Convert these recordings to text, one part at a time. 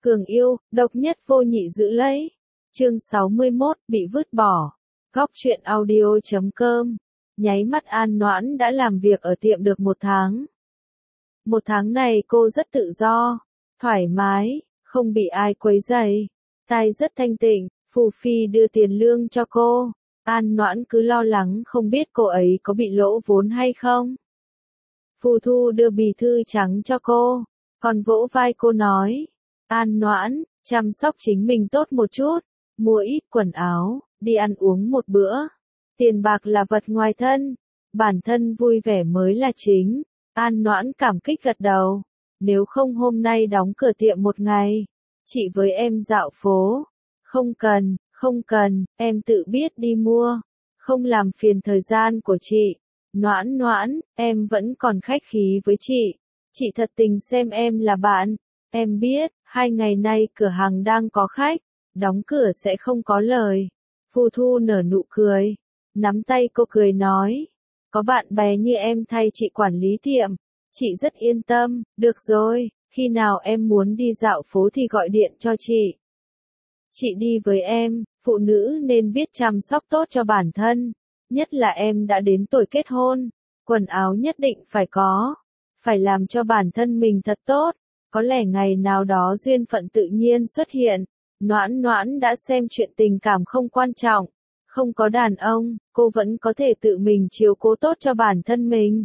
Cường yêu, độc nhất vô nhị giữ lấy. Chương 61, bị vứt bỏ. Góc truyện audio.com. Nháy mắt An Noãn đã làm việc ở tiệm được 1 tháng. 1 tháng này cô rất tự do, thoải mái, không bị ai quấy rầy. Tai rất thanh tịnh, Phù Phi đưa tiền lương cho cô. An Noãn cứ lo lắng không biết cô ấy có bị lỗ vốn hay không. Phù Thu đưa bì thư trắng cho cô, còn vỗ vai cô nói, An Noãn, chăm sóc chính mình tốt một chút, mua ít quần áo, đi ăn uống một bữa. Tiền bạc là vật ngoài thân, bản thân vui vẻ mới là chính. An Noãn cảm kích gật đầu, nếu không hôm nay đóng cửa tiệm 1 ngày, chị với em dạo phố. Không cần, em tự biết đi mua, không làm phiền thời gian của chị. Noãn Noãn, em vẫn còn khách khí với chị thật tình xem em là bạn. Em biết, 2 ngày nay cửa hàng đang có khách, đóng cửa sẽ không có lời. Phù Thu nở nụ cười, nắm tay cô cười nói, có bạn bè như em thay chị quản lý tiệm, chị rất yên tâm. Được rồi, khi nào em muốn đi dạo phố thì gọi điện cho chị. Chị đi với em, phụ nữ nên biết chăm sóc tốt cho bản thân, nhất là em đã đến tuổi kết hôn, quần áo nhất định phải có, phải làm cho bản thân mình thật tốt, có lẽ ngày nào đó duyên phận tự nhiên xuất hiện. Noãn Noãn đã xem chuyện tình cảm không quan trọng, không có đàn ông, cô vẫn có thể tự mình chiếu cố tốt cho bản thân mình.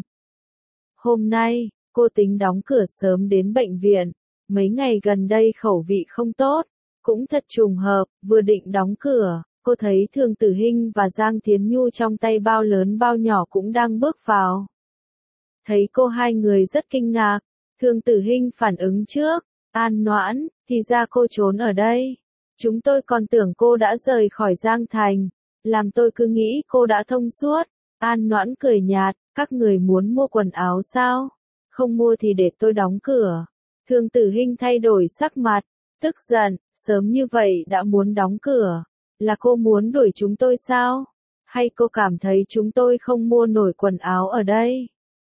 Hôm nay, cô tính đóng cửa sớm đến bệnh viện, mấy ngày gần đây khẩu vị không tốt, cũng thật trùng hợp, vừa định đóng cửa, cô thấy Thường Tử Hinh và Giang Thiến Nhu trong tay bao lớn bao nhỏ cũng đang bước vào. Thấy cô hai người rất kinh ngạc, Thường Tử Hinh phản ứng trước, An Noãn, thì ra cô trốn ở đây. Chúng tôi còn tưởng cô đã rời khỏi Giang Thành, làm tôi cứ nghĩ cô đã thông suốt. An Noãn cười nhạt, các người muốn mua quần áo sao? Không mua thì để tôi đóng cửa. Thường Tử Hinh thay đổi sắc mặt, tức giận, sớm như vậy đã muốn đóng cửa. Là cô muốn đuổi chúng tôi sao? Hay cô cảm thấy chúng tôi không mua nổi quần áo ở đây?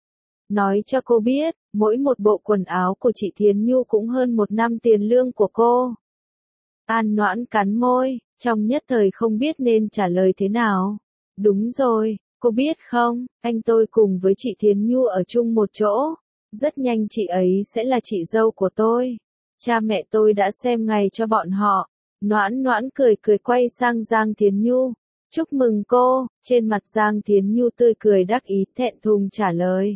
Nói cho cô biết, mỗi một bộ quần áo của chị Thiến Nhu cũng hơn 1 năm tiền lương của cô. An Noãn cắn môi, trong nhất thời không biết nên trả lời thế nào. Đúng rồi, cô biết không, anh tôi cùng với chị Thiến Nhu ở chung một chỗ. Rất nhanh chị ấy sẽ là chị dâu của tôi. Cha mẹ tôi đã xem ngày cho bọn họ. Noãn Noãn cười quay sang Giang Thiến Nhu. Chúc mừng cô, trên mặt Giang Thiến Nhu tươi cười đắc ý thẹn thùng trả lời.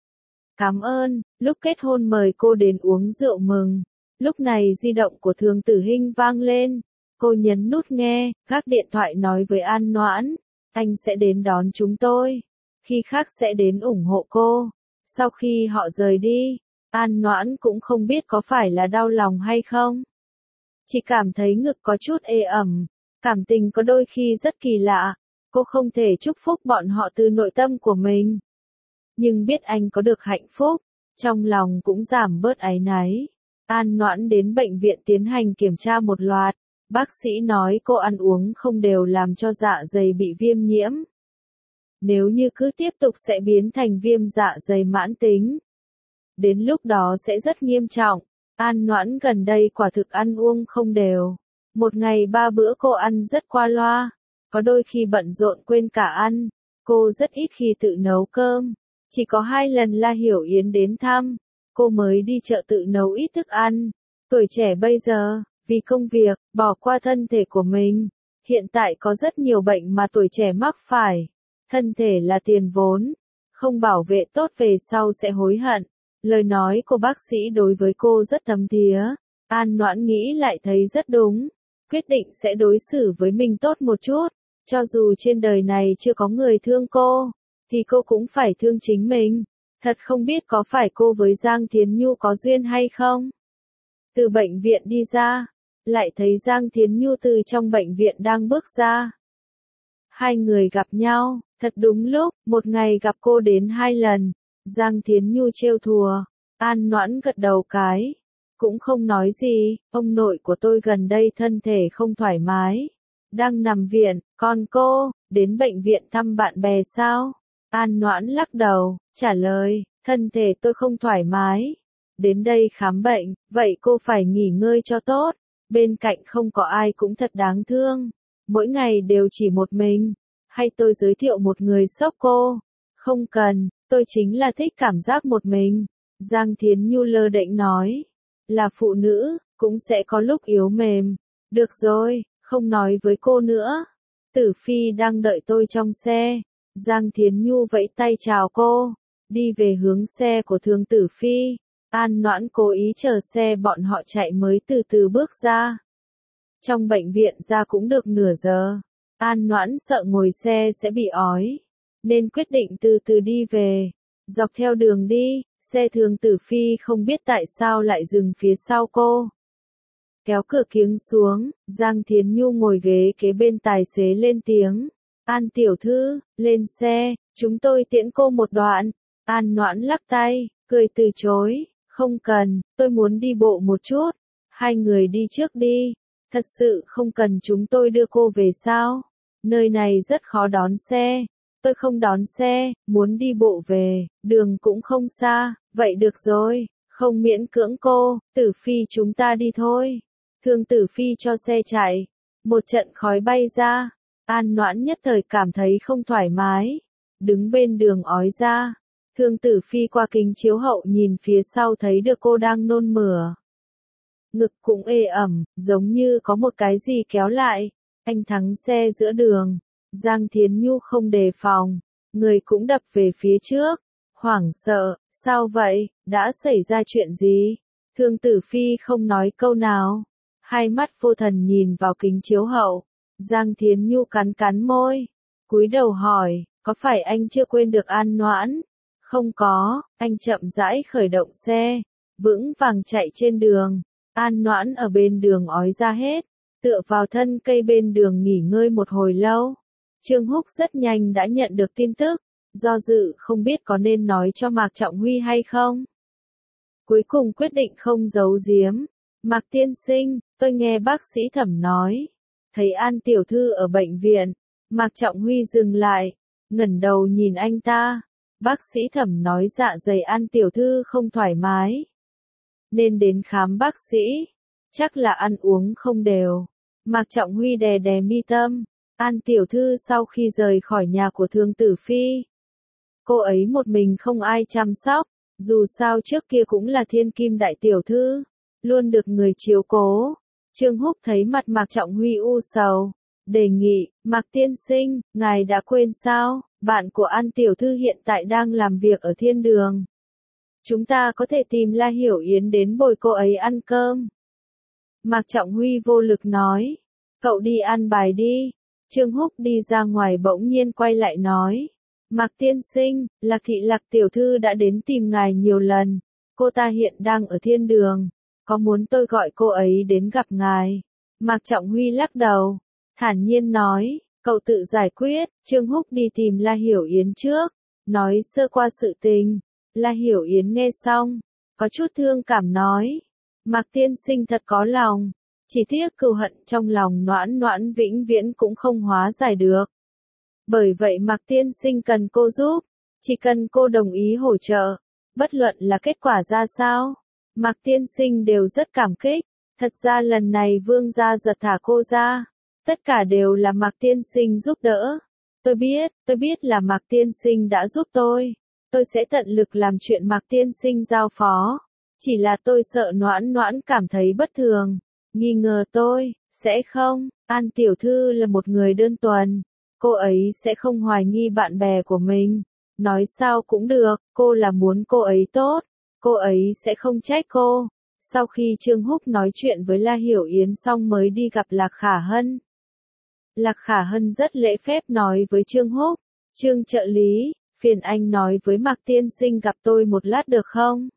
Cảm ơn, lúc kết hôn mời cô đến uống rượu mừng. Lúc này di động của Thường Tử Hinh vang lên. Cô nhấn nút nghe, gác điện thoại nói với An Noãn. Anh sẽ đến đón chúng tôi. Khi khác sẽ đến ủng hộ cô. Sau khi họ rời đi, An Noãn cũng không biết có phải là đau lòng hay không. Chỉ cảm thấy ngực có chút ê ẩm. Cảm tình có đôi khi rất kỳ lạ. Cô không thể chúc phúc bọn họ từ nội tâm của mình. Nhưng biết anh có được hạnh phúc, trong lòng cũng giảm bớt áy náy. An Noãn đến bệnh viện tiến hành kiểm tra một loạt. Bác sĩ nói cô ăn uống không đều làm cho dạ dày bị viêm nhiễm. Nếu như cứ tiếp tục sẽ biến thành viêm dạ dày mãn tính. Đến lúc đó sẽ rất nghiêm trọng. An Noãn gần đây quả thực ăn uống không đều. 1 ngày 3 bữa cô ăn rất qua loa. Có đôi khi bận rộn quên cả ăn. Cô rất ít khi tự nấu cơm. Chỉ có 2 lần La Hiểu Yến đến thăm, cô mới đi chợ tự nấu ít thức ăn. Tuổi trẻ bây giờ, vì công việc, bỏ qua thân thể của mình. Hiện tại có rất nhiều bệnh mà tuổi trẻ mắc phải. Thân thể là tiền vốn, không bảo vệ tốt về sau sẽ hối hận. Lời nói của bác sĩ đối với cô rất thấm thía. An Noãn nghĩ lại thấy rất đúng. Quyết định sẽ đối xử với mình tốt một chút. Cho dù trên đời này chưa có người thương cô, thì cô cũng phải thương chính mình. Thật không biết có phải cô với Giang Thiến Nhu có duyên hay không? Từ bệnh viện đi ra, lại thấy Giang Thiến Nhu từ trong bệnh viện đang bước ra. Hai người gặp nhau, thật đúng lúc, 1 ngày gặp cô đến 2 lần. Giang Thiến Nhu trêu thùa, An Noãn gật đầu cái, cũng không nói gì. Ông nội của tôi gần đây thân thể không thoải mái, đang nằm viện. Còn cô, đến bệnh viện thăm bạn bè sao? An Noãn lắc đầu, trả lời, thân thể tôi không thoải mái. Đến đây khám bệnh, vậy cô phải nghỉ ngơi cho tốt. Bên cạnh không có ai cũng thật đáng thương. Mỗi ngày đều chỉ một mình. Hay tôi giới thiệu một người sốc cô? Không cần, tôi chính là thích cảm giác một mình. Giang Thiến Nhu lơ đễnh nói. Là phụ nữ, cũng sẽ có lúc yếu mềm. Được rồi, không nói với cô nữa. Tử Phi đang đợi tôi trong xe. Giang Thiến Nhu vẫy tay chào cô. Đi về hướng xe của Thương Tử Phi. An Noãn cố ý chờ xe bọn họ chạy mới từ từ bước ra. Trong bệnh viện ra cũng được nửa giờ. An Noãn sợ ngồi xe sẽ bị ói, nên quyết định từ từ đi về. Dọc theo đường đi, xe Thương Tử Phi không biết tại sao lại dừng phía sau cô. Kéo cửa kiếng xuống, Giang Thiến Nhu ngồi ghế kế bên tài xế lên tiếng. An tiểu thư, lên xe, chúng tôi tiễn cô một đoạn. An Noãn lắc tay, cười từ chối. Không cần, tôi muốn đi bộ một chút. Hai người đi trước đi. Thật sự không cần chúng tôi đưa cô về sao? Nơi này rất khó đón xe. Tôi không đón xe, muốn đi bộ về, đường cũng không xa. Vậy được rồi, không miễn cưỡng cô, Tử Phi chúng ta đi thôi. Thương Tử Phi cho xe chạy. Một trận khói bay ra. An Noãn nhất thời cảm thấy không thoải mái. Đứng bên đường ói ra. Thương Tử Phi qua kính chiếu hậu nhìn phía sau thấy được cô đang nôn mửa. Ngực cũng ê ẩm, giống như có một cái gì kéo lại. Anh thắng xe giữa đường. Giang Thiến Nhu không đề phòng. Người cũng đập về phía trước. Hoảng sợ, sao vậy, đã xảy ra chuyện gì? Thương Tử Phi không nói câu nào. Hai mắt vô thần nhìn vào kính chiếu hậu. Giang Thiến Nhu cắn cắn môi. Cúi đầu hỏi, có phải anh chưa quên được An Noãn? Không có, anh chậm rãi khởi động xe. Vững vàng chạy trên đường. An Noãn ở bên đường ói ra hết. Tựa vào thân cây bên đường nghỉ ngơi một hồi lâu. Trương Húc rất nhanh đã nhận được tin tức. Do dự không biết có nên nói cho Mạc Trọng Huy hay không. Cuối cùng quyết định không giấu giếm. Mạc tiên sinh, tôi nghe bác sĩ Thẩm nói. Thấy An tiểu thư ở bệnh viện. Mạc Trọng Huy dừng lại. Ngẩng đầu nhìn anh ta. Bác sĩ Thẩm nói dạ dày An tiểu thư không thoải mái. Nên đến khám bác sĩ. Chắc là ăn uống không đều. Mạc Trọng Huy đè đè mi tâm. An tiểu thư sau khi rời khỏi nhà của Thương Tử Phi. Cô ấy một mình không ai chăm sóc. Dù sao trước kia cũng là thiên kim đại tiểu thư. Luôn được người chiếu cố. Trương Húc thấy mặt Mạc Trọng Huy u sầu. Đề nghị, Mạc tiên sinh, ngài đã quên sao? Bạn của An tiểu thư hiện tại đang làm việc ở thiên đường. Chúng ta có thể tìm La Hiểu Yến đến bồi cô ấy ăn cơm. Mạc Trọng Huy vô lực nói. Cậu đi ăn bài đi. Trương Húc đi ra ngoài bỗng nhiên quay lại nói. Mạc tiên sinh, Lạc thị Lạc tiểu thư đã đến tìm ngài nhiều lần. Cô ta hiện đang ở thiên đường. Có muốn tôi gọi cô ấy đến gặp ngài? Mạc Trọng Huy lắc đầu. Thản nhiên nói. Cậu tự giải quyết. Trương Húc đi tìm La Hiểu Yến trước. Nói sơ qua sự tình. La Hiểu Yến nghe xong. Có chút thương cảm nói. Mạc tiên sinh thật có lòng. Chỉ tiếc cừu hận trong lòng Noãn Noãn vĩnh viễn cũng không hóa giải được. Bởi vậy Mạc tiên sinh cần cô giúp. Chỉ cần cô đồng ý hỗ trợ. Bất luận là kết quả ra sao. Mạc tiên sinh đều rất cảm kích. Thật ra lần này Vương gia giật thả cô ra. Tất cả đều là Mạc tiên sinh giúp đỡ. Tôi biết là Mạc tiên sinh đã giúp tôi. Tôi sẽ tận lực làm chuyện Mạc tiên sinh giao phó. Chỉ là tôi sợ Noãn Noãn cảm thấy bất thường. Nghi ngờ tôi, sẽ không, An tiểu thư là một người đơn thuần. Cô ấy sẽ không hoài nghi bạn bè của mình. Nói sao cũng được, cô là muốn cô ấy tốt. Cô ấy sẽ không trách cô. Sau khi Trương Húc nói chuyện với La Hiểu Yến xong mới đi gặp Lạc Khả Hân. Lạc Khả Hân rất lễ phép nói với Trương Húc. Trương trợ lý, phiền anh nói với Mạc tiên sinh gặp tôi một lát được không?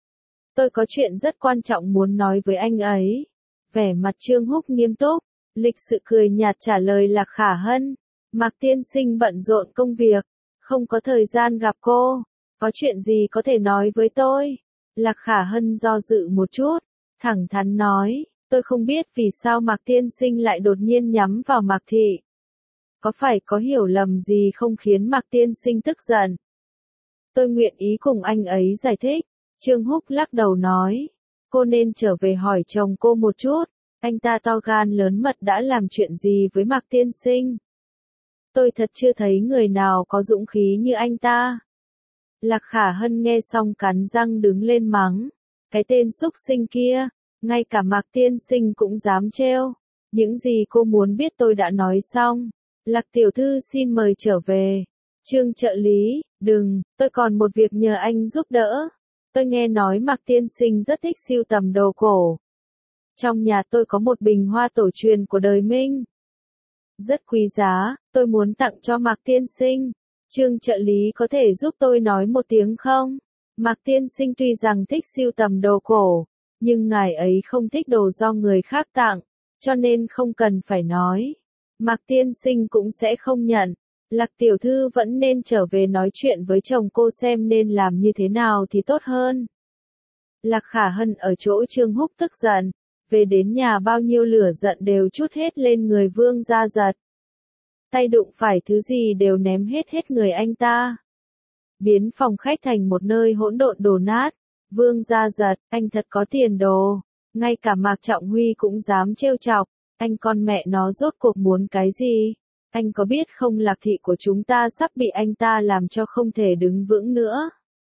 Tôi có chuyện rất quan trọng muốn nói với anh ấy. Vẻ mặt Trương Húc nghiêm túc, lịch sự cười nhạt trả lời Lạc Khả Hân. Mạc tiên sinh bận rộn công việc, không có thời gian gặp cô. Có chuyện gì có thể nói với tôi? Lạc Khả Hân do dự một chút, thẳng thắn nói, tôi không biết vì sao Mạc tiên sinh lại đột nhiên nhắm vào Mạc thị. Có phải có hiểu lầm gì không khiến Mạc tiên sinh tức giận? Tôi nguyện ý cùng anh ấy giải thích. Trương Húc lắc đầu nói, cô nên trở về hỏi chồng cô một chút, anh ta to gan lớn mật đã làm chuyện gì với Mạc tiên sinh. Tôi thật chưa thấy người nào có dũng khí như anh ta. Lạc Khả Hân nghe xong cắn răng đứng lên mắng, cái tên xúc sinh kia, ngay cả Mạc tiên sinh cũng dám trêu. Những gì cô muốn biết tôi đã nói xong. Lạc tiểu thư xin mời trở về. Trương trợ lý, đừng, tôi còn một việc nhờ anh giúp đỡ. Tôi nghe nói Mạc tiên sinh rất thích sưu tầm đồ cổ. Trong nhà tôi có một bình hoa tổ truyền của đời Minh. Rất quý giá, tôi muốn tặng cho Mạc tiên sinh. Trương trợ lý có thể giúp tôi nói một tiếng không? Mạc tiên sinh tuy rằng thích sưu tầm đồ cổ, nhưng ngài ấy không thích đồ do người khác tặng, cho nên không cần phải nói. Mạc tiên sinh cũng sẽ không nhận. Lạc tiểu thư vẫn nên trở về nói chuyện với chồng cô xem nên làm như thế nào thì tốt hơn. Lạc Khả Hân ở chỗ Trương Húc tức giận, về đến nhà bao nhiêu lửa giận đều trút hết lên người Vương Gia Giật. Tay đụng phải thứ gì đều ném hết người anh ta. Biến phòng khách thành một nơi hỗn độn đổ nát. Vương Gia Giật, anh thật có tiền đồ. Ngay cả Mạc Trọng Huy cũng dám trêu chọc. Anh con mẹ nó rốt cuộc muốn cái gì? Anh có biết không, Lạc thị của chúng ta sắp bị anh ta làm cho không thể đứng vững nữa.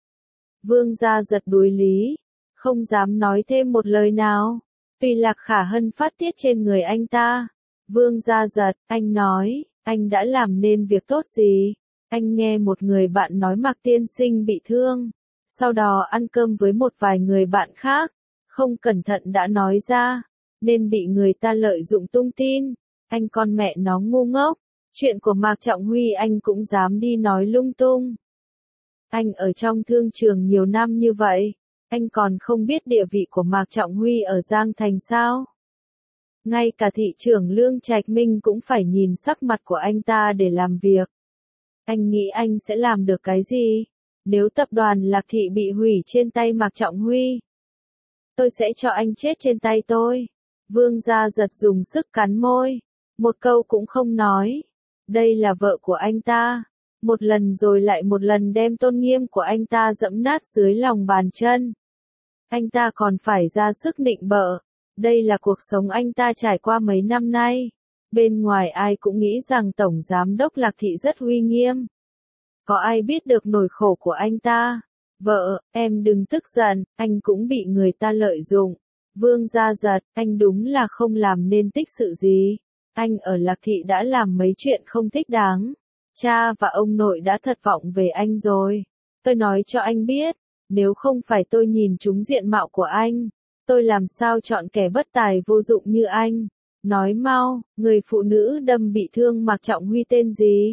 Vương Gia Giật đuối lý, không dám nói thêm một lời nào. Vì Lạc Khả Hân phát tiết trên người anh ta. Vương Gia Giật, anh nói, anh đã làm nên việc tốt gì? Anh nghe một người bạn nói Mạc tiên sinh bị thương, sau đó ăn cơm với một vài người bạn khác, không cẩn thận đã nói ra, nên bị người ta lợi dụng tung tin. Anh con mẹ nó ngu ngốc, chuyện của Mạc Trọng Huy anh cũng dám đi nói lung tung. Anh ở trong thương trường nhiều năm như vậy, anh còn không biết địa vị của Mạc Trọng Huy ở Giang Thành sao? Ngay cả thị trưởng Lương Trạch Minh cũng phải nhìn sắc mặt của anh ta để làm việc. Anh nghĩ anh sẽ làm được cái gì? Nếu tập đoàn Lạc thị bị hủy trên tay Mạc Trọng Huy, tôi sẽ cho anh chết trên tay tôi. Vương Gia Giật dùng sức cắn môi, một câu cũng không nói. Đây là vợ của anh ta, một lần rồi lại một lần đem tôn nghiêm của anh ta dẫm nát dưới lòng bàn chân. Anh ta còn phải ra sức nịnh bợ. Đây là cuộc sống anh ta trải qua mấy năm nay. Bên ngoài ai cũng nghĩ rằng Tổng Giám đốc Lạc thị rất uy nghiêm. Có ai biết được nỗi khổ của anh ta? Vợ, em đừng tức giận, anh cũng bị người ta lợi dụng. Vương Gia Giật, anh đúng là không làm nên tích sự gì. Anh ở Lạc thị đã làm mấy chuyện không thích đáng. Cha và ông nội đã thất vọng về anh rồi. Tôi nói cho anh biết, nếu không phải tôi nhìn trúng diện mạo của anh, tôi làm sao chọn kẻ bất tài vô dụng như anh. Nói mau, người phụ nữ đâm bị thương Mạc Trọng Huy tên gì?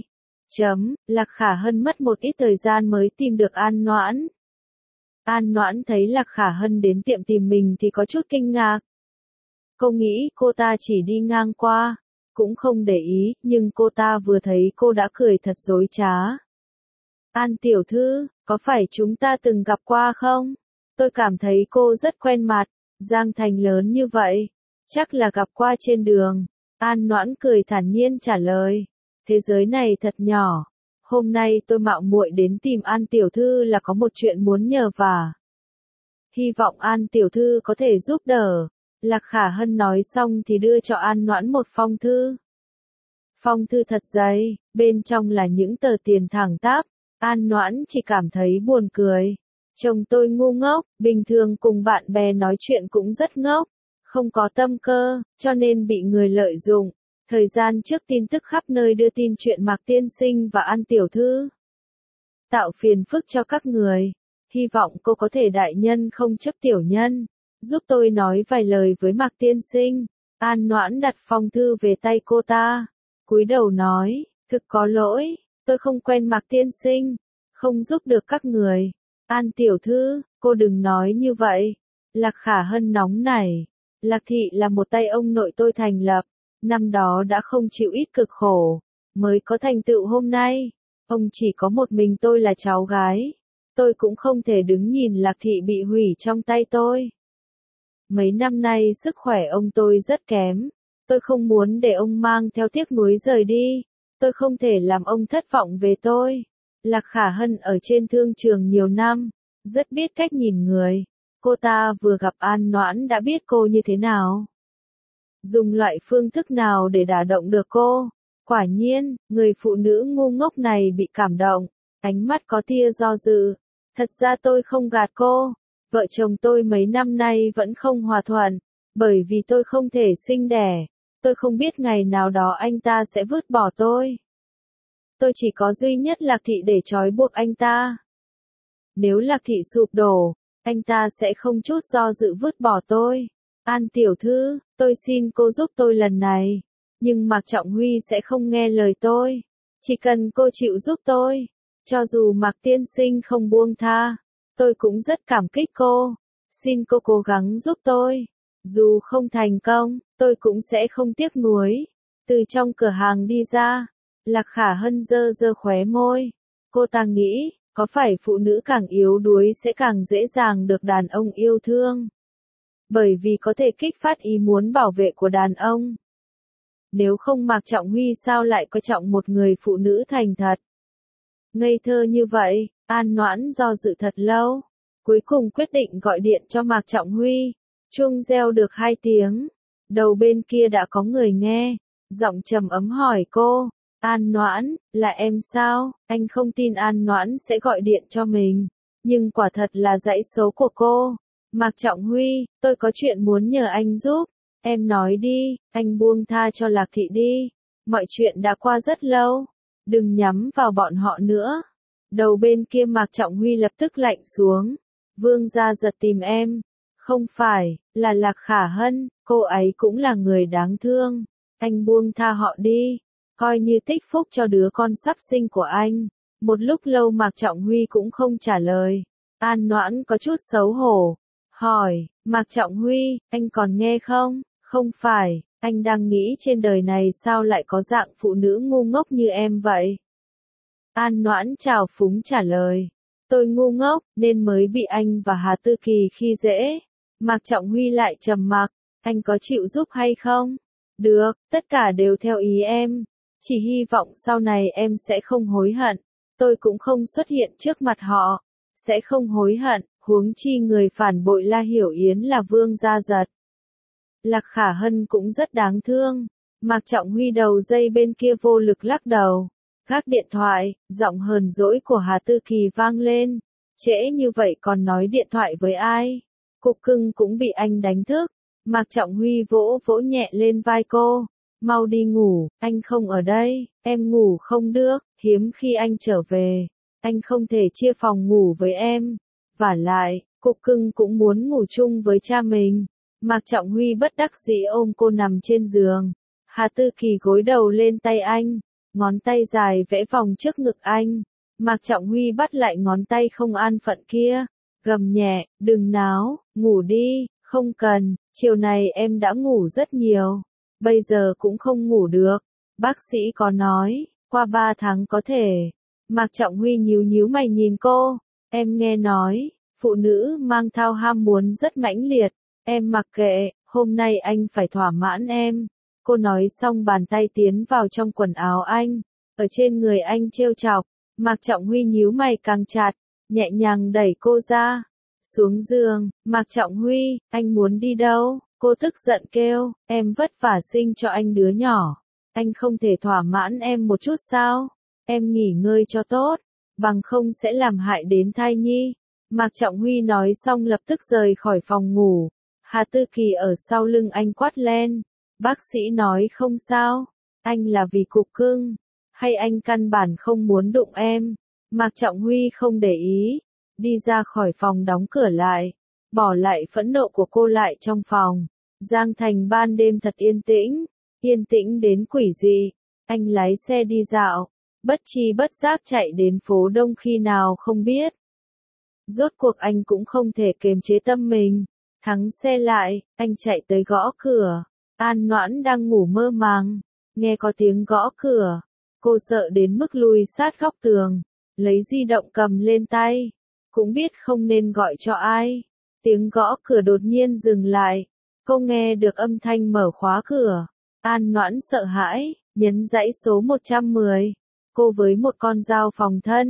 Lạc Khả Hân mất một ít thời gian mới tìm được An Noãn. An Noãn thấy Lạc Khả Hân đến tiệm tìm mình thì có chút kinh ngạc. Cô nghĩ cô ta chỉ đi ngang qua, cũng không để ý, nhưng cô ta vừa thấy cô đã cười thật dối trá. An tiểu thư, có phải chúng ta từng gặp qua không? Tôi cảm thấy cô rất quen mặt, Giang Thành lớn như vậy, chắc là gặp qua trên đường. An Noãn cười thản nhiên trả lời, thế giới này thật nhỏ. Hôm nay tôi mạo muội đến tìm An tiểu thư là có một chuyện muốn nhờ vả. Hy vọng An tiểu thư có thể giúp đỡ. Lạc Khả Hân nói xong thì đưa cho An Noãn một phong thư. Phong thư thật dày, bên trong là những tờ tiền thẳng tắp. An Noãn chỉ cảm thấy buồn cười. Chồng tôi ngu ngốc, bình thường cùng bạn bè nói chuyện cũng rất ngốc, không có tâm cơ, cho nên bị người lợi dụng. Thời gian trước tin tức khắp nơi đưa tin chuyện Mạc tiên sinh và An tiểu thư tạo phiền phức cho các người. Hy vọng cô có thể đại nhân không chấp tiểu nhân, giúp tôi nói vài lời với Mạc tiên sinh. An Noãn đặt phong thư về tay cô ta, cúi đầu nói, thực có lỗi, tôi không quen Mạc tiên sinh, không giúp được các người. An tiểu thư, cô đừng nói như vậy. Lạc Khả Hân nóng nảy. Lạc thị là một tay ông nội tôi thành lập, năm đó đã không chịu ít cực khổ, mới có thành tựu hôm nay. Ông chỉ có một mình tôi là cháu gái. Tôi cũng không thể đứng nhìn Lạc thị bị hủy trong tay tôi. Mấy năm nay sức khỏe ông tôi rất kém. Tôi không muốn để ông mang theo tiếc nuối rời đi. Tôi không thể làm ông thất vọng về tôi. Lạc Khả Hân ở trên thương trường nhiều năm, rất biết cách nhìn người. Cô ta vừa gặp An Noãn đã biết cô như thế nào. Dùng loại phương thức nào để đả động được cô. Quả nhiên, người phụ nữ ngu ngốc này bị cảm động. Ánh mắt có tia do dự. Thật ra tôi không gạt cô. Vợ chồng tôi mấy năm nay vẫn không hòa thuận. Bởi vì tôi không thể sinh đẻ. Tôi không biết ngày nào đó anh ta sẽ vứt bỏ tôi. Tôi chỉ có duy nhất Lạc Thị để trói buộc anh ta. Nếu Lạc Thị sụp đổ, anh ta sẽ không chút do dự vứt bỏ tôi. An tiểu thư, tôi xin cô giúp tôi lần này. Nhưng Mạc Trọng Huy sẽ không nghe lời tôi. Chỉ cần cô chịu giúp tôi. Cho dù Mạc tiên sinh không buông tha, tôi cũng rất cảm kích cô. Xin cô cố gắng giúp tôi. Dù không thành công, tôi cũng sẽ không tiếc nuối. Từ trong cửa hàng đi ra, Lạc Khả Hân giơ giơ khóe môi. Cô ta nghĩ, có phải phụ nữ càng yếu đuối sẽ càng dễ dàng được đàn ông yêu thương? Bởi vì có thể kích phát ý muốn bảo vệ của đàn ông. Nếu không Mạc Trọng Huy sao lại coi trọng một người phụ nữ thành thật? Ngây thơ như vậy, An Noãn do dự thật lâu. Cuối cùng quyết định gọi điện cho Mạc Trọng Huy. Chuông reo được 2 tiếng. Đầu bên kia đã có người nghe. Giọng trầm ấm hỏi cô. An Noãn, là em sao? Anh không tin An Noãn sẽ gọi điện cho mình. Nhưng quả thật là dãy số của cô. Mạc Trọng Huy, tôi có chuyện muốn nhờ anh giúp. Em nói đi, anh buông tha cho Lạc Thị đi. Mọi chuyện đã qua rất lâu. Đừng nhắm vào bọn họ nữa. Đầu bên kia Mạc Trọng Huy lập tức lạnh xuống. Vương gia giật tìm em. Không phải, là Lạc Khả Hân, cô ấy cũng là người đáng thương. Anh buông tha họ đi. Coi như tích phúc cho đứa con sắp sinh của anh. Một lúc lâu Mạc Trọng Huy cũng không trả lời. An Noãn có chút xấu hổ. Hỏi, Mạc Trọng Huy, anh còn nghe không? Không phải, anh đang nghĩ trên đời này sao lại có dạng phụ nữ ngu ngốc như em vậy? An Noãn trào phúng trả lời. Tôi ngu ngốc, nên mới bị anh và Hà Tư Kỳ khi dễ. Mạc Trọng Huy lại trầm mặc. Anh có chịu giúp hay không? Được, tất cả đều theo ý em. Chỉ hy vọng sau này em sẽ không hối hận. Tôi cũng không xuất hiện trước mặt họ. Sẽ không hối hận, huống chi người phản bội La Hiểu Yến là Vương Gia Giật. Lạc Khả Hân cũng rất đáng thương. Mạc Trọng Huy đầu dây bên kia vô lực lắc đầu. Gác điện thoại, giọng hờn dỗi của Hà Tư Kỳ vang lên. Trễ như vậy còn nói điện thoại với ai? Cục cưng cũng bị anh đánh thức. Mạc Trọng Huy vỗ vỗ nhẹ lên vai cô. Mau đi ngủ, anh không ở đây, em ngủ không được, hiếm khi anh trở về. Anh không thể chia phòng ngủ với em. Vả lại, Cục cưng cũng muốn ngủ chung với cha mình. Mạc Trọng Huy bất đắc dĩ ôm cô nằm trên giường. Hà Tư Kỳ gối đầu lên tay anh. Ngón tay dài vẽ vòng trước ngực anh. Mạc Trọng Huy bắt lại ngón tay không an phận kia. Gầm nhẹ, đừng náo, ngủ đi, không cần, chiều này em đã ngủ rất nhiều. Bây giờ cũng không ngủ được. Bác sĩ có nói, qua 3 tháng có thể. Mạc Trọng Huy nhíu nhíu mày nhìn cô. Em nghe nói, phụ nữ mang thai ham muốn rất mãnh liệt. Em mặc kệ, hôm nay anh phải thỏa mãn em. Cô nói xong bàn tay tiến vào trong quần áo anh. Ở trên người anh trêu chọc. Mạc Trọng Huy nhíu mày càng chặt. Nhẹ nhàng đẩy cô ra. Xuống giường, Mạc Trọng Huy, anh muốn đi đâu? Cô tức giận kêu, em vất vả sinh cho anh đứa nhỏ. Anh không thể thỏa mãn em một chút sao? Em nghỉ ngơi cho tốt, bằng không sẽ làm hại đến thai nhi. Mạc Trọng Huy nói xong lập tức rời khỏi phòng ngủ. Hà Tư Kỳ ở sau lưng anh quát lên. Bác sĩ nói không sao, anh là vì cục cưng, hay anh căn bản không muốn đụng em? Mạc Trọng Huy không để ý, đi ra khỏi phòng đóng cửa lại, bỏ lại phẫn nộ của cô lại trong phòng. Giang Thành ban đêm thật yên tĩnh đến quỷ dị. Anh lái xe đi dạo, bất tri bất giác chạy đến phố Đông khi nào không biết. Rốt cuộc anh cũng không thể kiềm chế tâm mình. Thắng xe lại, anh chạy tới gõ cửa. An Noãn đang ngủ mơ màng, nghe có tiếng gõ cửa. Cô sợ đến mức lùi sát góc tường, lấy di động cầm lên tay. Cũng biết không nên gọi cho ai. Tiếng gõ cửa đột nhiên dừng lại. Cô nghe được âm thanh mở khóa cửa. An Noãn sợ hãi, nhấn dãy số 110. Cô với một con dao phòng thân,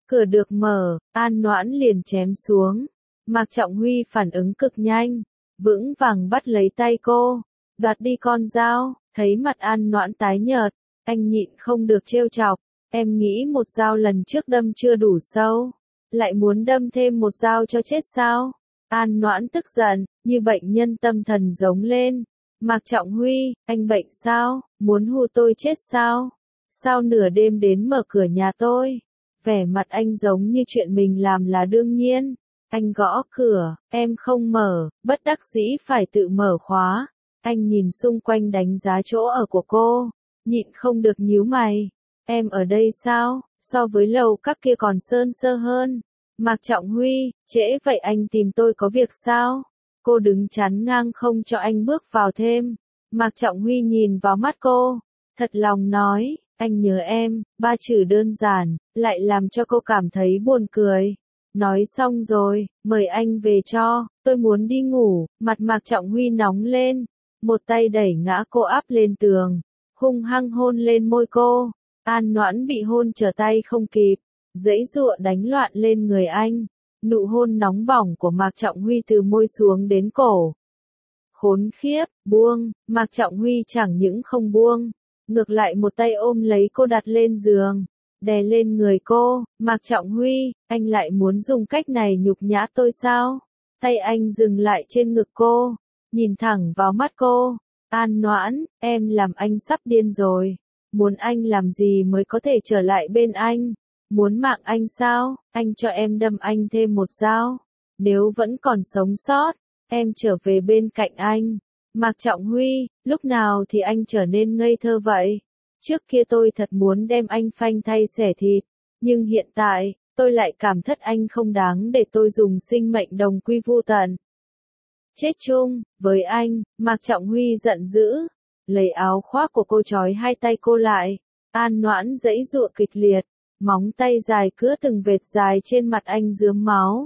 Cửa được mở, An Noãn liền chém xuống. Mạc Trọng Huy phản ứng cực nhanh, vững vàng bắt lấy tay cô, đoạt đi con dao, thấy mặt An Noãn tái nhợt, anh nhịn không được trêu chọc, em nghĩ một dao lần trước đâm chưa đủ sâu, lại muốn đâm thêm một dao cho chết sao? An Noãn tức giận, như bệnh nhân tâm thần giống lên. Mạc Trọng Huy, anh bệnh sao, muốn hù tôi chết sao? Sao nửa đêm đến mở cửa nhà tôi? Vẻ mặt anh giống như chuyện mình làm là đương nhiên. Anh gõ cửa, em không mở, bất đắc dĩ phải tự mở khóa. Anh nhìn xung quanh đánh giá chỗ ở của cô, nhịn không được nhíu mày. Em ở đây sao, so với lầu các kia còn sơn sơ hơn. Mạc Trọng Huy, trễ vậy anh tìm tôi có việc sao? Cô đứng chắn ngang không cho anh bước vào thêm. Mạc Trọng Huy nhìn vào mắt cô, thật lòng nói, anh nhớ em, ba chữ đơn giản, lại làm cho cô cảm thấy buồn cười. Nói xong rồi, mời anh về cho, tôi muốn đi ngủ, mặt Mạc Trọng Huy nóng lên, một tay đẩy ngã cô áp lên tường, hung hăng hôn lên môi cô. An Noãn bị hôn trở tay không kịp, giãy giụa đánh loạn lên người anh. Nụ hôn nóng bỏng của Mạc Trọng Huy từ môi xuống đến cổ. Khốn khiếp, buông, Mạc Trọng Huy chẳng những không buông, ngược lại một tay ôm lấy cô đặt lên giường, đè lên người cô. Mạc Trọng Huy, anh lại muốn dùng cách này nhục nhã tôi sao? Tay anh dừng lại trên ngực cô, nhìn thẳng vào mắt cô. An Noãn, em làm anh sắp điên rồi. Muốn anh làm gì mới có thể trở lại bên anh? Muốn mạng anh sao? Anh cho em đâm anh thêm một dao. Nếu vẫn còn sống sót, em trở về bên cạnh anh. Mạc Trọng Huy, lúc nào thì anh trở nên ngây thơ vậy? Trước kia tôi thật muốn đem anh phanh thay xẻ thịt, nhưng hiện tại, tôi lại cảm thất anh không đáng để tôi dùng sinh mệnh đồng quy vu tận. Chết chung, với anh, Mạc Trọng Huy giận dữ, lấy áo khoác của cô trói hai tay cô lại. An Noãn giãy giụa kịch liệt, móng tay dài cứa từng vệt dài trên mặt anh rướm máu.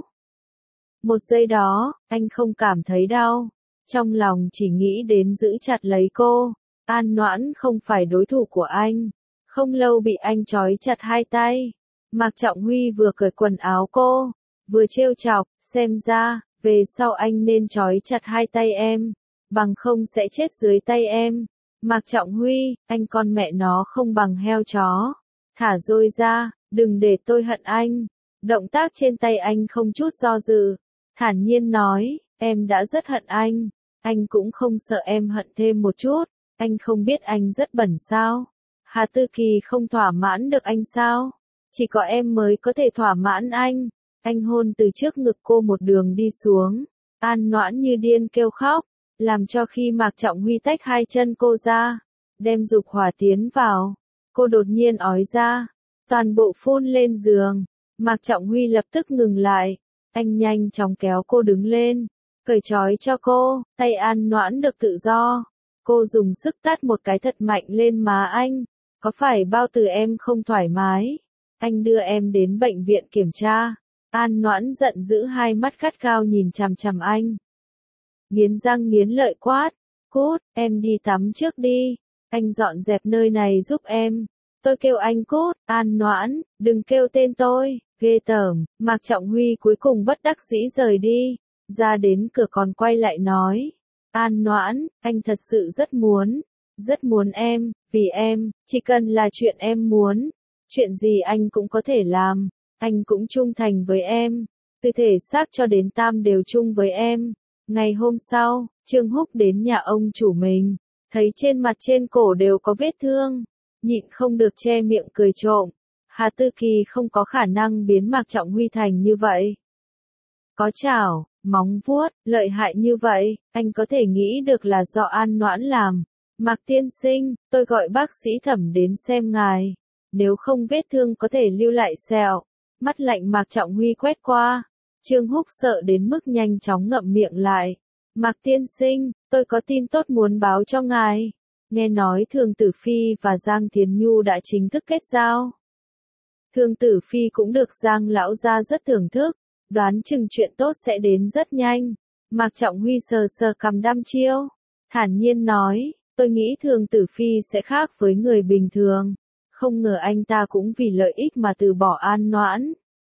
Một giây đó, anh không cảm thấy đau, trong lòng chỉ nghĩ đến giữ chặt lấy cô. An Noãn không phải đối thủ của anh, không lâu bị anh trói chặt hai tay. Mạc Trọng Huy vừa cởi quần áo cô, vừa trêu chọc, xem ra, về sau anh nên trói chặt hai tay em, bằng không sẽ chết dưới tay em. Mạc Trọng Huy, anh con mẹ nó không bằng heo chó. Thả rồi ra, đừng để tôi hận anh. Động tác trên tay anh không chút do dự, thản nhiên nói, em đã rất hận anh cũng không sợ em hận thêm một chút. Anh không biết anh rất bẩn sao? Hà Tư Kỳ không thỏa mãn được anh sao? Chỉ có em mới có thể thỏa mãn anh. Anh hôn từ trước ngực cô một đường đi xuống. An Noãn như điên kêu khóc, làm cho khi Mạc Trọng Huy tách hai chân cô ra, đem dục hỏa tiến vào, cô đột nhiên ói ra, toàn bộ phun lên giường. Mạc Trọng Huy lập tức ngừng lại, anh nhanh chóng kéo cô đứng lên, cởi trói cho cô, tay An Noãn được tự do. Cô dùng sức tát một cái thật mạnh lên má anh. Có phải bao tử em không thoải mái? Anh đưa em đến bệnh viện kiểm tra. An Noãn giận dữ, hai mắt gắt gao nhìn chằm chằm anh. Nghiến răng nghiến lợi quát. Cút, em đi tắm trước đi. Anh dọn dẹp nơi này giúp em. Tôi kêu anh cút. An Noãn, đừng kêu tên tôi. Ghê tởm. Mạc Trọng Huy cuối cùng bất đắc dĩ rời đi. Ra đến cửa còn quay lại nói. An Noãn, anh thật sự rất muốn em, vì em, chỉ cần là chuyện em muốn, chuyện gì anh cũng có thể làm, anh cũng trung thành với em, từ thể xác cho đến tam đều chung với em. Ngày hôm sau, Trương Húc đến nhà ông chủ mình, thấy trên mặt trên cổ đều có vết thương, nhịn không được che miệng cười trộm. Hà Tư Kỳ không có khả năng biến Mạc Trọng Huy thành như vậy. Có chảo, móng vuốt, lợi hại như vậy, anh có thể nghĩ được là do An Noãn làm. Mạc tiên sinh, tôi gọi bác sĩ Thẩm đến xem ngài. Nếu không vết thương có thể lưu lại sẹo. Mắt lạnh Mạc Trọng Huy quét qua. Trương Húc sợ đến mức nhanh chóng ngậm miệng lại. Mạc tiên sinh, tôi có tin tốt muốn báo cho ngài. Nghe nói Thường Tử Phi và Giang Thiến Nhu đã chính thức kết giao. Thường Tử Phi cũng được Giang lão gia rất thưởng thức. Đoán chừng chuyện tốt sẽ đến rất nhanh. Mạc Trọng Huy sờ sờ cằm đăm chiêu, thản nhiên nói, tôi nghĩ Thường Tử Phi sẽ khác với người bình thường. Không ngờ anh ta cũng vì lợi ích mà từ bỏ An Noãn.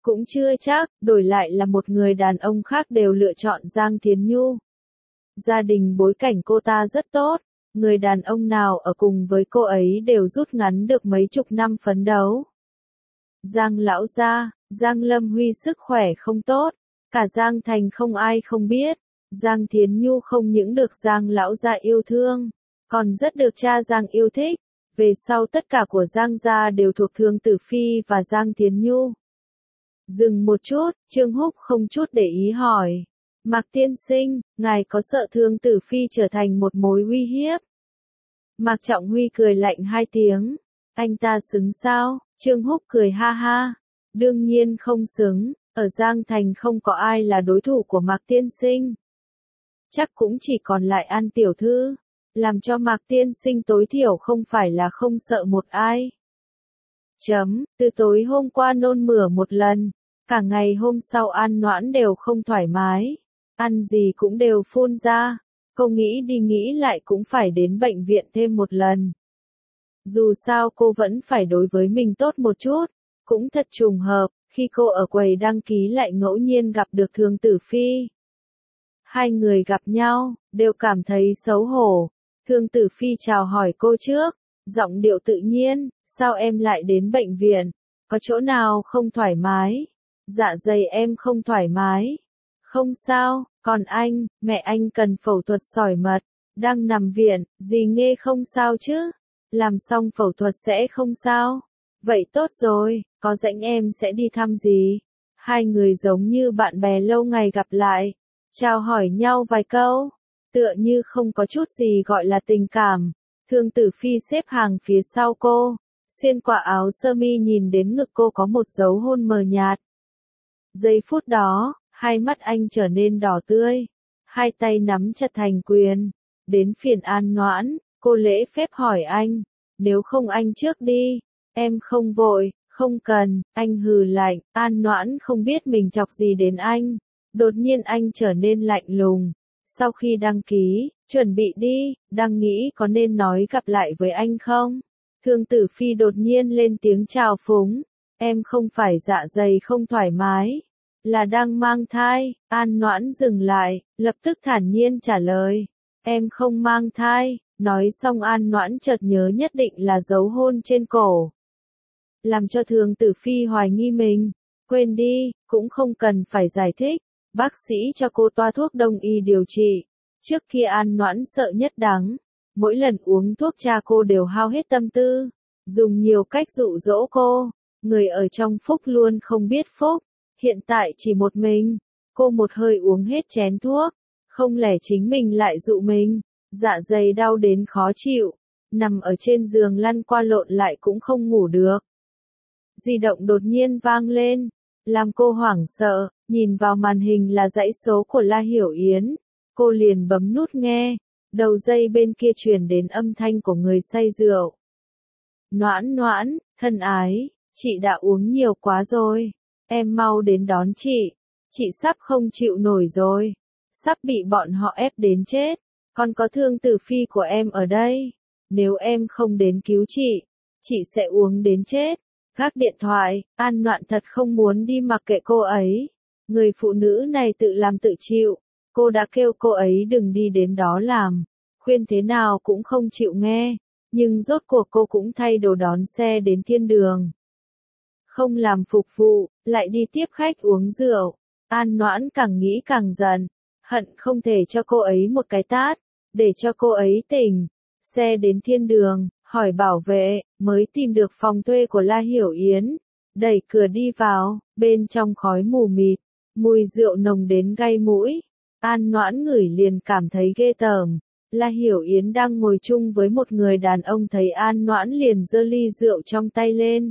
Cũng chưa chắc, đổi lại là một người đàn ông khác đều lựa chọn Giang Thiến Nhu. Gia đình bối cảnh cô ta rất tốt, người đàn ông nào ở cùng với cô ấy đều rút ngắn được mấy chục năm phấn đấu. Giang lão gia, Giang Lâm Huy sức khỏe không tốt, cả Giang Thành không ai không biết. Giang Thiến Nhu không những được Giang lão gia yêu thương, còn rất được cha Giang yêu thích. Về sau tất cả của Giang gia đều thuộc Thương Tử Phi và Giang Thiến Nhu. Dừng một chút, Trương Húc không chút để ý hỏi. Mạc tiên sinh, ngài có sợ Thương Tử Phi trở thành một mối uy hiếp? Mạc Trọng Huy cười lạnh hai tiếng. Anh ta xứng sao? Trương Húc cười ha ha. Đương nhiên không xứng, ở Giang Thành không có ai là đối thủ của Mạc tiên sinh. Chắc cũng chỉ còn lại An tiểu thư. Làm cho Mạc tiên sinh tối thiểu không phải là không sợ một ai. Từ tối hôm qua nôn mửa một lần, cả ngày hôm sau An Noãn đều không thoải mái. Ăn gì cũng đều phun ra. Cô nghĩ đi nghĩ lại cũng phải đến bệnh viện thêm một lần. Dù sao cô vẫn phải đối với mình tốt một chút. Cũng thật trùng hợp, khi cô ở quầy đăng ký lại ngẫu nhiên gặp được Thương Tử Phi. Hai người gặp nhau, đều cảm thấy xấu hổ. Thương Tử Phi chào hỏi cô trước, giọng điệu tự nhiên, sao em lại đến bệnh viện? Có chỗ nào không thoải mái? Dạ dày em không thoải mái. Không sao, còn anh, mẹ anh cần phẫu thuật sỏi mật, đang nằm viện, dì nghe không sao chứ? Làm xong phẫu thuật sẽ không sao? Vậy tốt rồi, có rảnh em sẽ đi thăm dì. Hai người giống như bạn bè lâu ngày gặp lại, chào hỏi nhau vài câu, tựa như không có chút gì gọi là tình cảm. Thương Tử Phi xếp hàng phía sau cô, xuyên qua áo sơ mi nhìn đến ngực cô có một dấu hôn mờ nhạt. Giây phút đó, hai mắt anh trở nên đỏ tươi, hai tay nắm chặt thành quyền. Đến phiền An Noãn, cô lễ phép hỏi anh, nếu không anh trước đi, em không vội, không cần, anh hừ lạnh. An Noãn không biết mình chọc gì đến anh, đột nhiên anh trở nên lạnh lùng. Sau khi đăng ký, chuẩn bị đi, đang nghĩ có nên nói gặp lại với anh không? Thương Tử Phi đột nhiên lên tiếng chào phúng, em không phải dạ dày không thoải mái, là đang mang thai. An Noãn dừng lại, lập tức thản nhiên trả lời, em không mang thai. Nói xong An Noãn chợt nhớ nhất định là dấu hôn trên cổ, làm cho Thương Tử Phi hoài nghi mình. Quên đi, cũng không cần phải giải thích. Bác sĩ cho cô toa thuốc đông y điều trị. Trước kia An Noãn sợ nhất đắng, mỗi lần uống thuốc cha cô đều hao hết tâm tư, dùng nhiều cách dụ dỗ cô. Người ở trong phúc luôn không biết phúc. Hiện tại chỉ một mình, cô một hơi uống hết chén thuốc, không lẽ chính mình lại dụ mình. Dạ dày đau đến khó chịu, nằm ở trên giường lăn qua lộn lại cũng không ngủ được. Di động đột nhiên vang lên, làm cô hoảng sợ, nhìn vào màn hình là dãy số của La Hiểu Yến. Cô liền bấm nút nghe, đầu dây bên kia truyền đến âm thanh của người say rượu. Noãn Noãn, thân ái, chị đã uống nhiều quá rồi, em mau đến đón chị sắp không chịu nổi rồi, sắp bị bọn họ ép đến chết, còn có Thương Tử Phi của em ở đây, nếu em không đến cứu chị sẽ uống đến chết. Gác điện thoại, An Noãn thật không muốn đi mặc kệ cô ấy. Người phụ nữ này tự làm tự chịu. Cô đã kêu cô ấy đừng đi đến đó làm. Khuyên thế nào cũng không chịu nghe. Nhưng rốt cuộc cô cũng thay đồ đón xe đến thiên đường. Không làm phục vụ, lại đi tiếp khách uống rượu. An Noãn càng nghĩ càng giận. Hận không thể cho cô ấy một cái tát, để cho cô ấy tỉnh. Xe đến thiên đường, hỏi bảo vệ, mới tìm được phòng thuê của La Hiểu Yến. Đẩy cửa đi vào, bên trong khói mù mịt, mùi rượu nồng đến gây mũi. An Noãn ngửi liền cảm thấy ghê tởm. La Hiểu Yến đang ngồi chung với một người đàn ông, thấy An Noãn liền giơ ly rượu trong tay lên.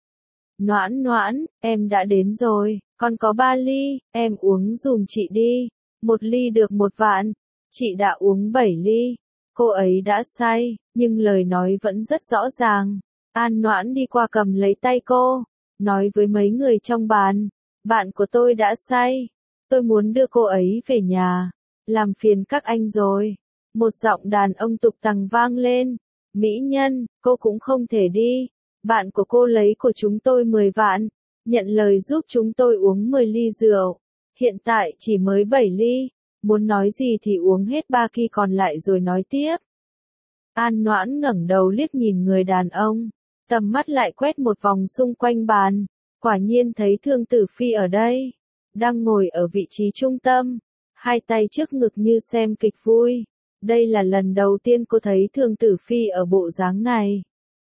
Noãn Noãn, em đã đến rồi, còn có 3 ly, em uống dùm chị đi. 1 ly được 1 vạn, chị đã uống 7 ly. Cô ấy đã say, nhưng lời nói vẫn rất rõ ràng. An Noãn đi qua cầm lấy tay cô, nói với mấy người trong bàn, bạn của tôi đã say, tôi muốn đưa cô ấy về nhà, làm phiền các anh rồi. Một giọng đàn ông tục tằng vang lên, mỹ nhân, cô cũng không thể đi, bạn của cô lấy của chúng tôi 10 vạn, nhận lời giúp chúng tôi uống 10 ly rượu. Hiện tại chỉ mới 7 ly, muốn nói gì thì uống hết 3 kỳ còn lại rồi nói tiếp. An Noãn ngẩng đầu liếc nhìn người đàn ông, tầm mắt lại quét một vòng xung quanh bàn, quả nhiên thấy Thương Tử Phi ở đây, đang ngồi ở vị trí trung tâm, hai tay trước ngực như xem kịch vui. Đây là lần đầu tiên cô thấy Thương Tử Phi ở bộ dáng này.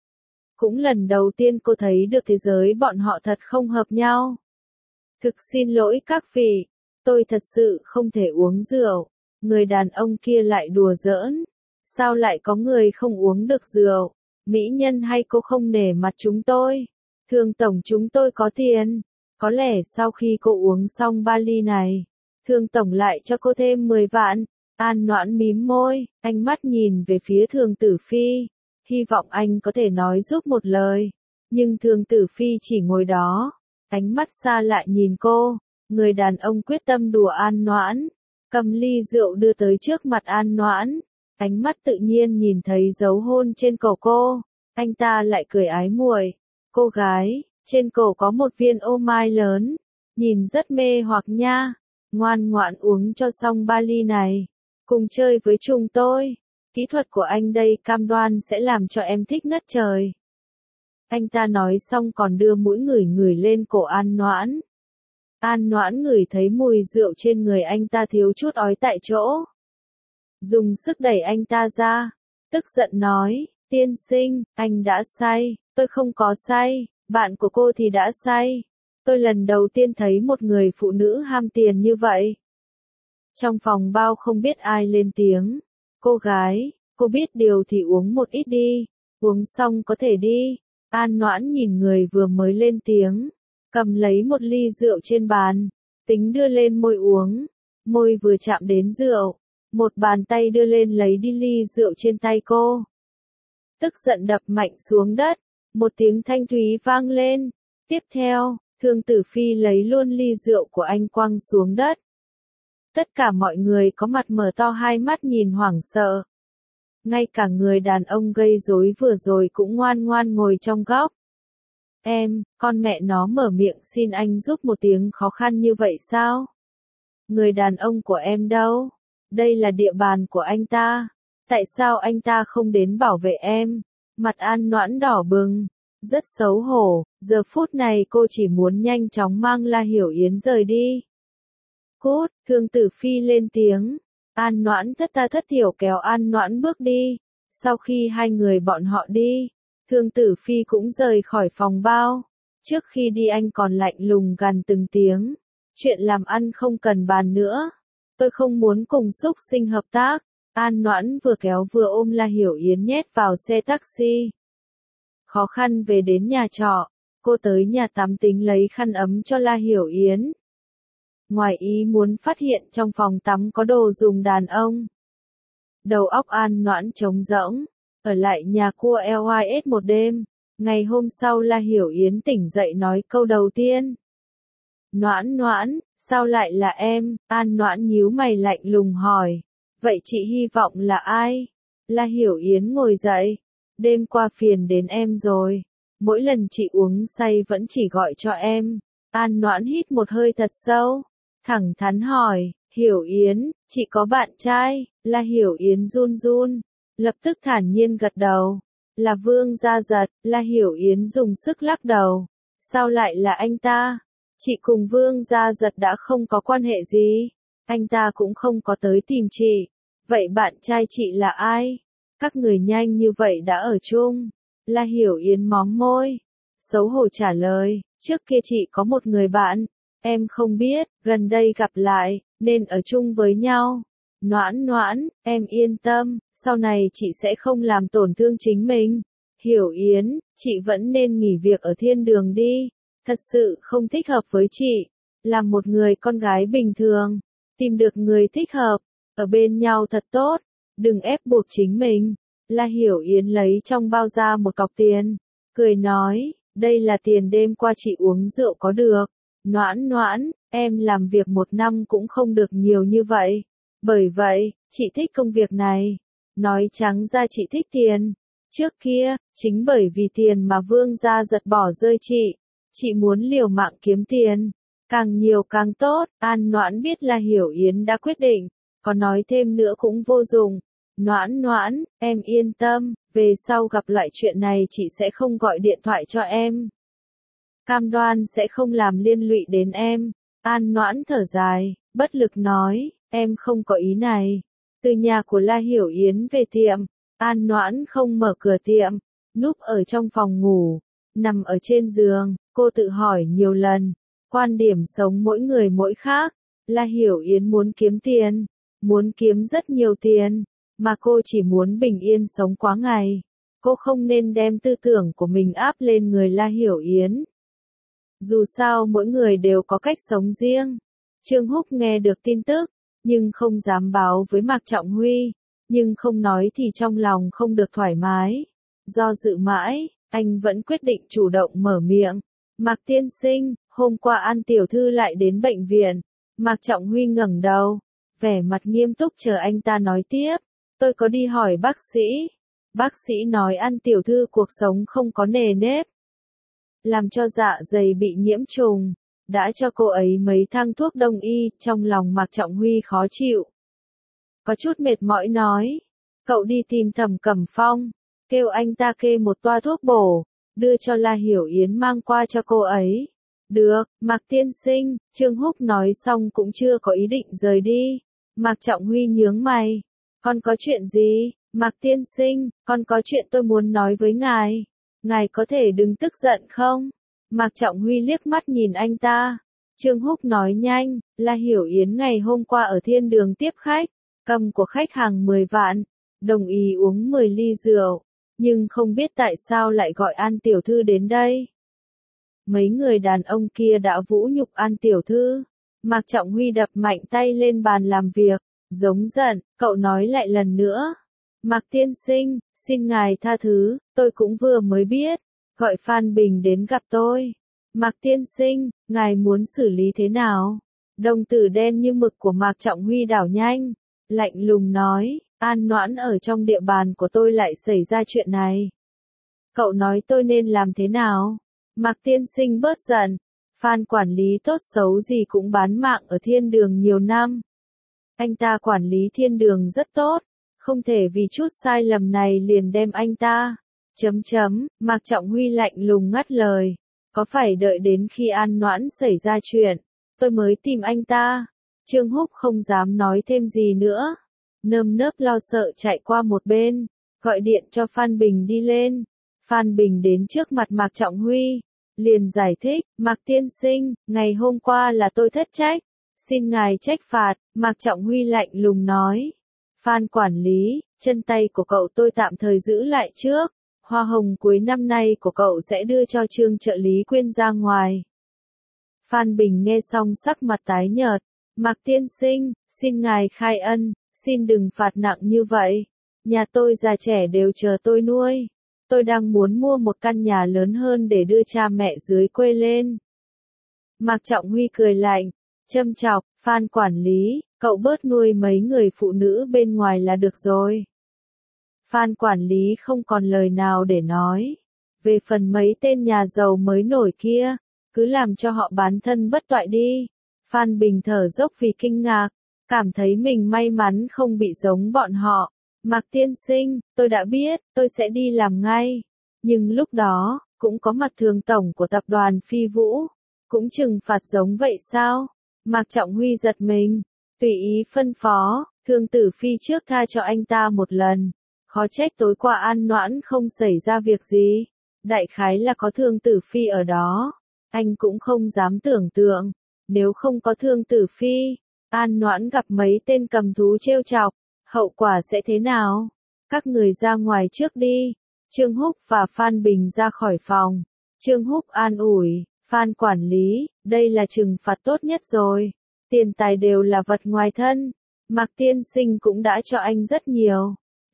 Cũng lần đầu tiên cô thấy được thế giới bọn họ thật không hợp nhau. Thực xin lỗi các vị, tôi thật sự không thể uống rượu. Người đàn ông kia lại đùa giỡn. Sao lại có người không uống được rượu? Mỹ nhân hay cô không nể mặt chúng tôi? Thương tổng chúng tôi có tiền. Có lẽ sau khi cô uống xong 3 ly này, Thương tổng lại cho cô thêm 10 vạn. An Noãn mím môi, ánh mắt nhìn về phía Thương Tử Phi. Hy vọng anh có thể nói giúp một lời. Nhưng Thương Tử Phi chỉ ngồi đó, ánh mắt xa lại nhìn cô. Người đàn ông quyết tâm đùa An Noãn, cầm ly rượu đưa tới trước mặt An Noãn. Ánh mắt tự nhiên nhìn thấy dấu hôn trên cổ cô, anh ta lại cười ái muội. Cô gái, trên cổ có một viên ô mai lớn, nhìn rất mê hoặc nha. Ngoan ngoãn uống cho xong 3 ly này, cùng chơi với chúng tôi. Kỹ thuật của anh đây cam đoan sẽ làm cho em thích ngất trời. Anh ta nói xong còn đưa mũi ngửi lên cổ An Noãn. An Noãn ngửi thấy mùi rượu trên người anh ta thiếu chút ói tại chỗ. Dùng sức đẩy anh ta ra, tức giận nói, tiên sinh, anh đã say, tôi không có say, bạn của cô thì đã say. Tôi lần đầu tiên thấy một người phụ nữ ham tiền như vậy. Trong phòng bao không biết ai lên tiếng. Cô gái, cô biết điều thì uống một ít đi, uống xong có thể đi. An Noãn nhìn người vừa mới lên tiếng, cầm lấy một ly rượu trên bàn, tính đưa lên môi uống. Môi vừa chạm đến rượu, một bàn tay đưa lên lấy đi ly rượu trên tay cô. Tức giận đập mạnh xuống đất, một tiếng thanh thúy vang lên. Tiếp theo, Thương Tử Phi lấy luôn ly rượu của anh quăng xuống đất. Tất cả mọi người có mặt mở to hai mắt nhìn hoảng sợ. Ngay cả người đàn ông gây rối vừa rồi cũng ngoan ngoan ngồi trong góc. Em, con mẹ nó mở miệng xin anh giúp một tiếng khó khăn như vậy sao? Người đàn ông của em đâu? Đây là địa bàn của anh ta. Tại sao anh ta không đến bảo vệ em? Mặt An Noãn đỏ bừng, rất xấu hổ. Giờ phút này cô chỉ muốn nhanh chóng mang La Hiểu Yến rời đi. Cút, Thương Tử Phi lên tiếng. An Noãn thất tha thất thiểu kéo An Noãn bước đi. Sau khi hai người bọn họ đi, Thương Tử Phi cũng rời khỏi phòng bao. Trước khi đi anh còn lạnh lùng gằn từng tiếng. Chuyện làm ăn không cần bàn nữa. Tôi không muốn cùng xúc sinh hợp tác. An Noãn vừa kéo vừa ôm La Hiểu Yến nhét vào xe taxi. Khó khăn về đến nhà trọ, cô tới nhà tắm tính lấy khăn ấm cho La Hiểu Yến. Ngoài ý muốn phát hiện trong phòng tắm có đồ dùng đàn ông. Đầu óc An Noãn trống rỗng, ở lại nhà cua LYS một đêm. Ngày hôm sau La Hiểu Yến tỉnh dậy nói câu đầu tiên. Noãn Noãn, sao lại là em? An Noãn nhíu mày lạnh lùng hỏi. Vậy chị hy vọng là ai? La Hiểu Yến ngồi dậy. Đêm qua phiền đến em rồi. Mỗi lần chị uống say vẫn chỉ gọi cho em. An Noãn hít một hơi thật sâu. Thẳng thắn hỏi, Hiểu Yến, chị có bạn trai? La Hiểu Yến run run. Lập tức thản nhiên gật đầu. Là Vương Gia Giật. La Hiểu Yến dùng sức lắc đầu. Sao lại là anh ta? Chị cùng Vương Gia Giật đã không có quan hệ gì. Anh ta cũng không có tới tìm chị. Vậy bạn trai chị là ai? Các người nhanh như vậy đã ở chung. La Hiểu Yến móm môi. Xấu hổ trả lời. Trước kia chị có một người bạn. Em không biết, gần đây gặp lại, nên ở chung với nhau. Noãn Noãn, em yên tâm, sau này chị sẽ không làm tổn thương chính mình. Hiểu Yến, chị vẫn nên nghỉ việc ở thiên đường đi. Thật sự không thích hợp với chị. Làm một người con gái bình thường. Tìm được người thích hợp. Ở bên nhau thật tốt. Đừng ép buộc chính mình. La Hiểu Yến lấy trong bao ra một cọc tiền. Cười nói, đây là tiền đêm qua chị uống rượu có được. Noãn Noãn, em làm việc 1 năm cũng không được nhiều như vậy. Bởi vậy, chị thích công việc này. Nói trắng ra chị thích tiền. Trước kia, chính bởi vì tiền mà Vương Gia Giật bỏ rơi chị. Chị muốn liều mạng kiếm tiền, càng nhiều càng tốt. An Noãn biết là Hiểu Yến đã quyết định, có nói thêm nữa cũng vô dụng. Noãn Noãn, em yên tâm, về sau gặp lại chuyện này chị sẽ không gọi điện thoại cho em. Cam đoan sẽ không làm liên lụy đến em. An Noãn thở dài, bất lực nói, em không có ý này. Từ nhà của La Hiểu Yến về tiệm, An Noãn không mở cửa tiệm, núp ở trong phòng ngủ, nằm ở trên giường, cô tự hỏi nhiều lần, quan điểm sống mỗi người mỗi khác. La Hiểu Yến muốn kiếm tiền, muốn kiếm rất nhiều tiền, mà cô chỉ muốn bình yên sống qua ngày. Cô không nên đem tư tưởng của mình áp lên người La Hiểu Yến. Dù sao mỗi người đều có cách sống riêng. Trương Húc nghe được tin tức, nhưng không dám báo với Mạc Trọng Huy, nhưng không nói thì trong lòng không được thoải mái. Do dự mãi, anh vẫn quyết định chủ động mở miệng. Mạc tiên sinh, hôm qua An tiểu thư lại đến bệnh viện. Mạc Trọng Huy ngẩng đầu, vẻ mặt nghiêm túc chờ anh ta nói tiếp. Tôi có đi hỏi bác sĩ. Bác sĩ nói An tiểu thư cuộc sống không có nề nếp, làm cho dạ dày bị nhiễm trùng, đã cho cô ấy mấy thang thuốc đông y. Trong lòng Mạc Trọng Huy khó chịu, có chút mệt mỏi nói, cậu đi tìm Thẩm Cẩm Phong, kêu anh ta kê một toa thuốc bổ, đưa cho La Hiểu Yến mang qua cho cô ấy. Được, Mạc tiên sinh. Trương Húc nói xong cũng chưa có ý định rời đi. Mạc Trọng Huy nhướng mày, con có chuyện gì? Mạc tiên sinh, con có chuyện tôi muốn nói với ngài. Ngài có thể đừng tức giận không? Mạc Trọng Huy liếc mắt nhìn anh ta. Trương Húc nói nhanh, La Hiểu Yến ngày hôm qua ở thiên đường tiếp khách, cầm của khách hàng 10 vạn, đồng ý uống 10 ly rượu, nhưng không biết tại sao lại gọi An tiểu thư đến đây. Mấy người đàn ông kia đã vũ nhục An tiểu thư. Mạc Trọng Huy đập mạnh tay lên bàn làm việc, giống giận, cậu nói lại lần nữa. Mạc tiên sinh, xin ngài tha thứ, tôi cũng vừa mới biết, gọi Phan Bình đến gặp tôi. Mạc tiên sinh, ngài muốn xử lý thế nào? Đồng tử đen như mực của Mạc Trọng Huy đảo nhanh, lạnh lùng nói, An Noãn ở trong địa bàn của tôi lại xảy ra chuyện này. Cậu nói tôi nên làm thế nào? Mạc tiên sinh bớt giận, Phan quản lý tốt xấu gì cũng bán mạng ở thiên đường nhiều năm. Anh ta quản lý thiên đường rất tốt, không thể vì chút sai lầm này liền đem anh ta. Mạc Trọng Huy lạnh lùng ngắt lời, có phải đợi đến khi An Noãn xảy ra chuyện, tôi mới tìm anh ta? Trương Húc không dám nói thêm gì nữa, nơm nớp lo sợ chạy qua một bên, gọi điện cho Phan Bình đi lên. Phan Bình đến trước mặt Mạc Trọng Huy, liền giải thích, Mạc tiên sinh, ngày hôm qua là tôi thất trách, xin ngài trách phạt. Mạc Trọng Huy lạnh lùng nói, Phan quản lý, chân tay của cậu tôi tạm thời giữ lại trước, hoa hồng cuối năm nay của cậu sẽ đưa cho Trương trợ lý Quyên ra ngoài. Phan Bình nghe xong sắc mặt tái nhợt, Mạc tiên sinh, xin ngài khai ân, xin đừng phạt nặng như vậy, nhà tôi già trẻ đều chờ tôi nuôi. Tôi đang muốn mua một căn nhà lớn hơn để đưa cha mẹ dưới quê lên. Mạc Trọng Huy cười lạnh, châm chọc, Phan quản lý, cậu bớt nuôi mấy người phụ nữ bên ngoài là được rồi. Phan quản lý không còn lời nào để nói. Về phần mấy tên nhà giàu mới nổi kia, cứ làm cho họ bán thân bất toại đi. Phan Bình thở dốc vì kinh ngạc, cảm thấy mình may mắn không bị giống bọn họ. Mạc tiên sinh, tôi đã biết, tôi sẽ đi làm ngay. Nhưng lúc đó, cũng có mặt thường tổng của tập đoàn Phi Vũ, cũng trừng phạt giống vậy sao? Mạc Trọng Huy giật mình, tùy ý phân phó, Thương Tử Phi trước tha cho anh ta một lần. Khó trách tối qua An Noãn không xảy ra việc gì. Đại khái là có Thương Tử Phi ở đó. Anh cũng không dám tưởng tượng, nếu không có Thương Tử Phi, An Noãn gặp mấy tên cầm thú trêu chọc, hậu quả sẽ thế nào? Các người ra ngoài trước đi. Trương Húc và Phan Bình ra khỏi phòng. Trương Húc an ủi, Phan quản lý, đây là trừng phạt tốt nhất rồi. Tiền tài đều là vật ngoài thân. Mạc tiên sinh cũng đã cho anh rất nhiều.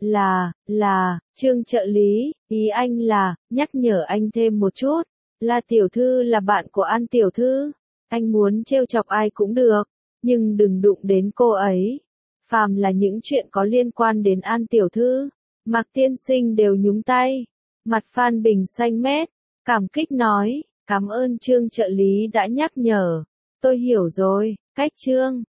Trương trợ lý, ý anh là, nhắc nhở anh thêm một chút. La tiểu thư là bạn của An tiểu thư. Anh muốn trêu chọc ai cũng được, nhưng đừng đụng đến cô ấy. Phàm là những chuyện có liên quan đến An tiểu thư, Mạc tiên sinh đều nhúng tay. Mặt Phan Bình xanh mét, cảm kích nói, Cảm ơn Trương trợ lý đã nhắc nhở. Tôi hiểu rồi, cách Trương.